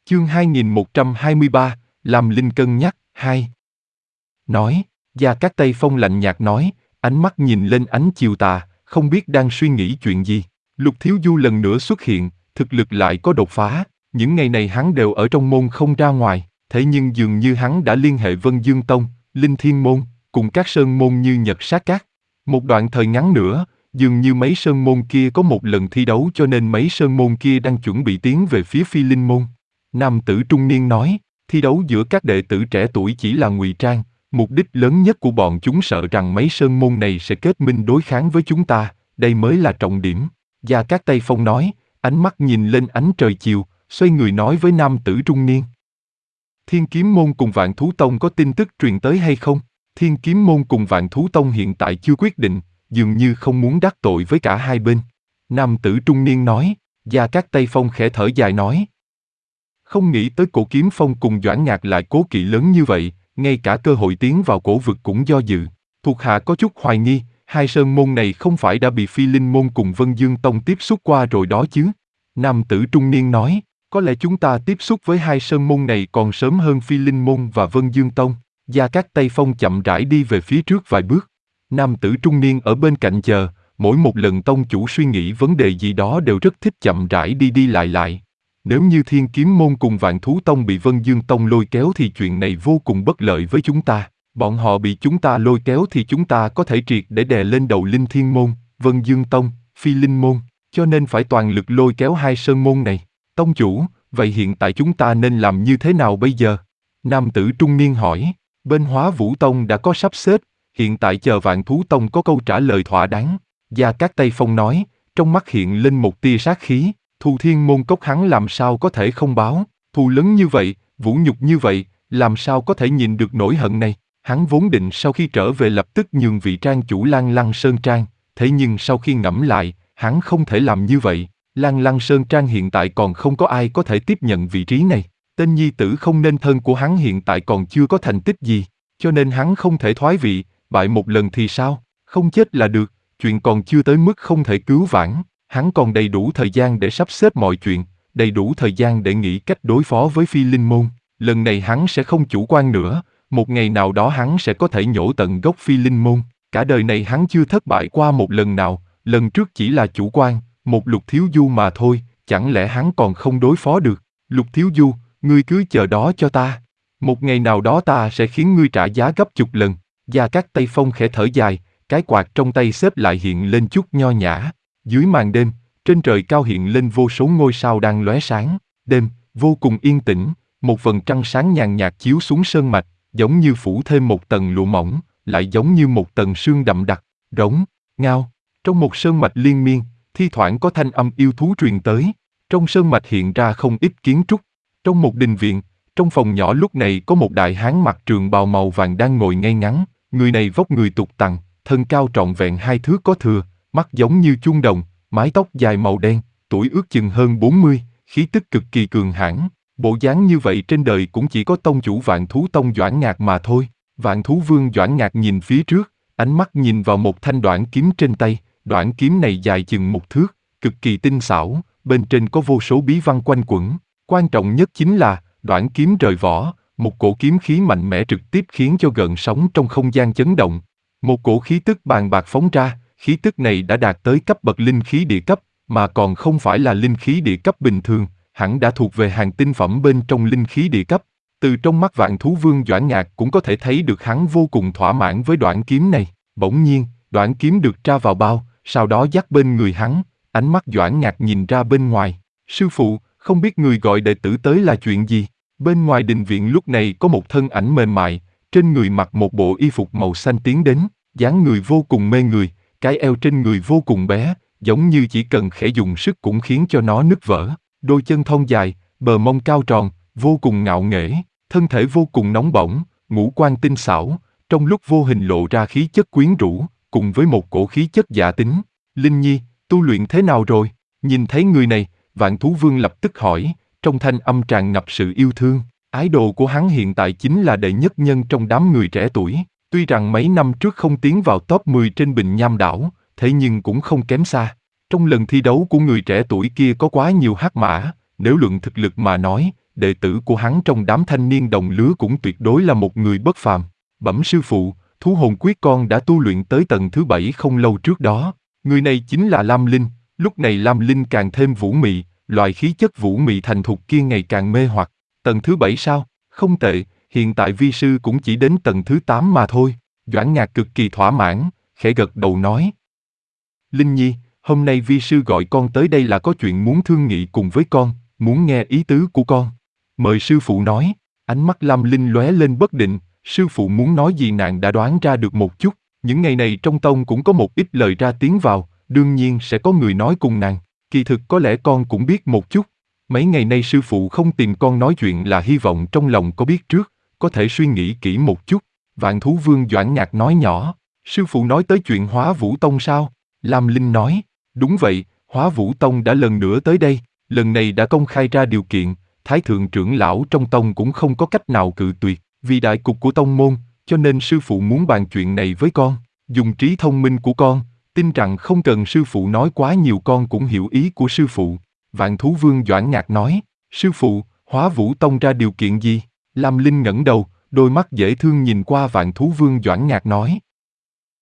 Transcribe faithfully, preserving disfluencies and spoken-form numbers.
Chương hai nghìn một trăm hai mươi ba, làm Linh cân nhắc, hai. Nói, Gia Cát Tây Phong lạnh nhạt nói, ánh mắt nhìn lên ánh chiều tà, không biết đang suy nghĩ chuyện gì. Lục Thiếu Du lần nữa xuất hiện, thực lực lại có đột phá, những ngày này hắn đều ở trong môn không ra ngoài, thế nhưng dường như hắn đã liên hệ Vân Dương Tông, Linh Thiên Môn, cùng các sơn môn như Nhật Sát Các. Một đoạn thời ngắn nữa, dường như mấy sơn môn kia có một lần thi đấu cho nên mấy sơn môn kia đang chuẩn bị tiến về phía Phi Linh Môn. Nam tử trung niên nói, thi đấu giữa các đệ tử trẻ tuổi chỉ là ngụy trang, mục đích lớn nhất của bọn chúng sợ rằng mấy sơn môn này sẽ kết minh đối kháng với chúng ta, đây mới là trọng điểm. Gia Cát Tây Phong nói, ánh mắt nhìn lên ánh trời chiều, xoay người nói với nam tử trung niên. Thiên Kiếm Môn cùng Vạn Thú Tông có tin tức truyền tới hay không? Thiên Kiếm Môn cùng Vạn Thú Tông hiện tại chưa quyết định, dường như không muốn đắc tội với cả hai bên. Nam tử trung niên nói, Gia Cát Tây Phong khẽ thở dài nói. Không nghĩ tới Cổ Kiếm Phong cùng Doãn Ngạc lại cố kỵ lớn như vậy, ngay cả cơ hội tiến vào cổ vực cũng do dự. Thuộc hạ có chút hoài nghi, hai sơn môn này không phải đã bị Phi Linh Môn cùng Vân Dương Tông tiếp xúc qua rồi đó chứ? Nam tử trung niên nói, có lẽ chúng ta tiếp xúc với hai sơn môn này còn sớm hơn Phi Linh Môn và Vân Dương Tông. Gia Cát Tây Phong chậm rãi đi về phía trước vài bước. Nam tử trung niên ở bên cạnh chờ, mỗi một lần tông chủ suy nghĩ vấn đề gì đó đều rất thích chậm rãi đi đi lại lại. Nếu như Thiên Kiếm Môn cùng Vạn Thú Tông bị Vân Dương Tông lôi kéo thì chuyện này vô cùng bất lợi với chúng ta. Bọn họ bị chúng ta lôi kéo thì chúng ta có thể triệt để đè lên đầu Linh Thiên Môn, Vân Dương Tông, Phi Linh Môn, cho nên phải toàn lực lôi kéo hai sơn môn này. Tông chủ, vậy hiện tại chúng ta nên làm như thế nào bây giờ? Nam tử trung niên hỏi, bên Hóa Vũ Tông đã có sắp xếp, hiện tại chờ Vạn Thú Tông có câu trả lời thỏa đáng. Gia Cát Tây Phong nói, trong mắt hiện lên một tia sát khí. Thù Thiên Môn cốc hắn làm sao có thể không báo, thù lớn như vậy, vũ nhục như vậy, làm sao có thể nhìn được nỗi hận này. Hắn vốn định sau khi trở về lập tức nhường vị trang chủ Lan Lăng Sơn Trang, thế nhưng sau khi ngẫm lại, hắn không thể làm như vậy. Lan Lăng Sơn Trang hiện tại còn không có ai có thể tiếp nhận vị trí này. Tên nhi tử không nên thân của hắn hiện tại còn chưa có thành tích gì, cho nên hắn không thể thoái vị, bại một lần thì sao, không chết là được, chuyện còn chưa tới mức không thể cứu vãn. Hắn còn đầy đủ thời gian để sắp xếp mọi chuyện, đầy đủ thời gian để nghĩ cách đối phó với Phi Linh Môn. Lần này hắn sẽ không chủ quan nữa, một ngày nào đó hắn sẽ có thể nhổ tận gốc Phi Linh Môn. Cả đời này hắn chưa thất bại qua một lần nào, lần trước chỉ là chủ quan, một Lục Thiếu Du mà thôi, chẳng lẽ hắn còn không đối phó được? Lục Thiếu Du, ngươi cứ chờ đó cho ta. Một ngày nào đó ta sẽ khiến ngươi trả giá gấp chục lần. Gia Cát Tây Phong khẽ thở dài, cái quạt trong tay xếp lại hiện lên chút nho nhã. Dưới màn đêm, trên trời cao hiện lên vô số ngôi sao đang lóe sáng. Đêm, vô cùng yên tĩnh, một vầng trăng sáng nhàn nhạt chiếu xuống sơn mạch, giống như phủ thêm một tầng lụa mỏng, lại giống như một tầng sương đậm đặc. Rống, ngao. Trong một sơn mạch liên miên, thi thoảng có thanh âm yêu thú truyền tới. Trong sơn mạch hiện ra không ít kiến trúc. Trong một đình viện, trong phòng nhỏ lúc này có một đại hán mặc trường bào màu vàng đang ngồi ngay ngắn. Người này vóc người tục tằng, thân cao trọn vẹn hai thước có thừa, mắt giống như chuông đồng, mái tóc dài màu đen, tuổi ước chừng hơn bốn mươi, khí tức cực kỳ cường hãn. Bộ dáng như vậy trên đời cũng chỉ có tông chủ Vạn Thú Tông Doãn Ngạc mà thôi. Vạn Thú Vương Doãn Ngạc nhìn phía trước, ánh mắt nhìn vào một thanh đoản kiếm trên tay. Đoản kiếm này dài chừng một thước, cực kỳ tinh xảo, bên trên có vô số bí văn quanh quẩn. Quan trọng nhất chính là, đoản kiếm rời vỏ, một cổ kiếm khí mạnh mẽ trực tiếp khiến cho gợn sóng trong không gian chấn động. Một cổ khí tức bàng bạc phóng ra, khí tức này đã đạt tới cấp bậc linh khí địa cấp, mà còn không phải là linh khí địa cấp bình thường, hẳn đã thuộc về hàng tinh phẩm bên trong linh khí địa cấp. Từ trong mắt Vạn Thú Vương Doãn Ngạc cũng có thể thấy được hắn vô cùng thỏa mãn với đoản kiếm này. Bỗng nhiên, đoản kiếm được tra vào bao, sau đó dắt bên người hắn, ánh mắt Doãn Ngạc nhìn ra bên ngoài. Sư phụ, không biết người gọi đệ tử tới là chuyện gì? Bên ngoài đình viện lúc này có một thân ảnh mềm mại, trên người mặc một bộ y phục màu xanh tiến đến, dáng người vô cùng mê người, cái eo trên người vô cùng bé, giống như chỉ cần khẽ dùng sức cũng khiến cho nó nứt vỡ. Đôi chân thon dài, bờ mông cao tròn, vô cùng ngạo nghễ, thân thể vô cùng nóng bỏng, ngũ quan tinh xảo, trong lúc vô hình lộ ra khí chất quyến rũ, cùng với một cổ khí chất dạ tính. Linh Nhi, tu luyện thế nào rồi? Nhìn thấy người này, Vạn Thú Vương lập tức hỏi, trong thanh âm tràn ngập sự yêu thương. Ái đồ của hắn hiện tại chính là đệ nhất nhân trong đám người trẻ tuổi. Tuy rằng mấy năm trước không tiến vào top mười trên Bình Nham đảo, thế nhưng cũng không kém xa. Trong lần thi đấu của người trẻ tuổi kia có quá nhiều hắc mã, nếu luận thực lực mà nói, đệ tử của hắn trong đám thanh niên đồng lứa cũng tuyệt đối là một người bất phàm. Bẩm sư phụ, thú hồn quyết con đã tu luyện tới tầng thứ bảy không lâu trước đó. Người này chính là Lam Linh. Lúc này Lam Linh càng thêm vũ mị, loại khí chất vũ mị thành thục kia ngày càng mê hoặc. Tầng thứ bảy sao? Không tệ, hiện tại vi sư cũng chỉ đến tầng thứ tám mà thôi. Doãn Ngạc cực kỳ thỏa mãn, khẽ gật đầu nói. Linh Nhi, hôm nay vi sư gọi con tới đây là có chuyện muốn thương nghị cùng với con, muốn nghe ý tứ của con. Mời sư phụ nói. Ánh mắt Lam Linh lóe lên bất định, sư phụ muốn nói gì nàng đã đoán ra được một chút. Những ngày này trong tông cũng có một ít lời ra tiếng vào, đương nhiên sẽ có người nói cùng nàng. Kỳ thực có lẽ con cũng biết một chút. Mấy ngày nay sư phụ không tìm con nói chuyện là hy vọng trong lòng có biết trước, có thể suy nghĩ kỹ một chút. Vạn Thú Vương Doãn Nhạc nói nhỏ. Sư phụ nói tới chuyện Hóa Vũ Tông sao? Lam Linh nói. Đúng vậy, Hóa Vũ Tông đã lần nữa tới đây, lần này đã công khai ra điều kiện, Thái thượng trưởng lão trong tông cũng không có cách nào cự tuyệt, vì đại cục của tông môn, cho nên sư phụ muốn bàn chuyện này với con. Dùng trí thông minh của con, tin rằng không cần sư phụ nói quá nhiều con cũng hiểu ý của sư phụ. Vạn Thú Vương Doãn Ngạc nói. Sư phụ, Hóa Vũ Tông ra điều kiện gì? Lam Linh ngẩng đầu, đôi mắt dễ thương nhìn qua Vạn Thú Vương Doãn Ngạc nói.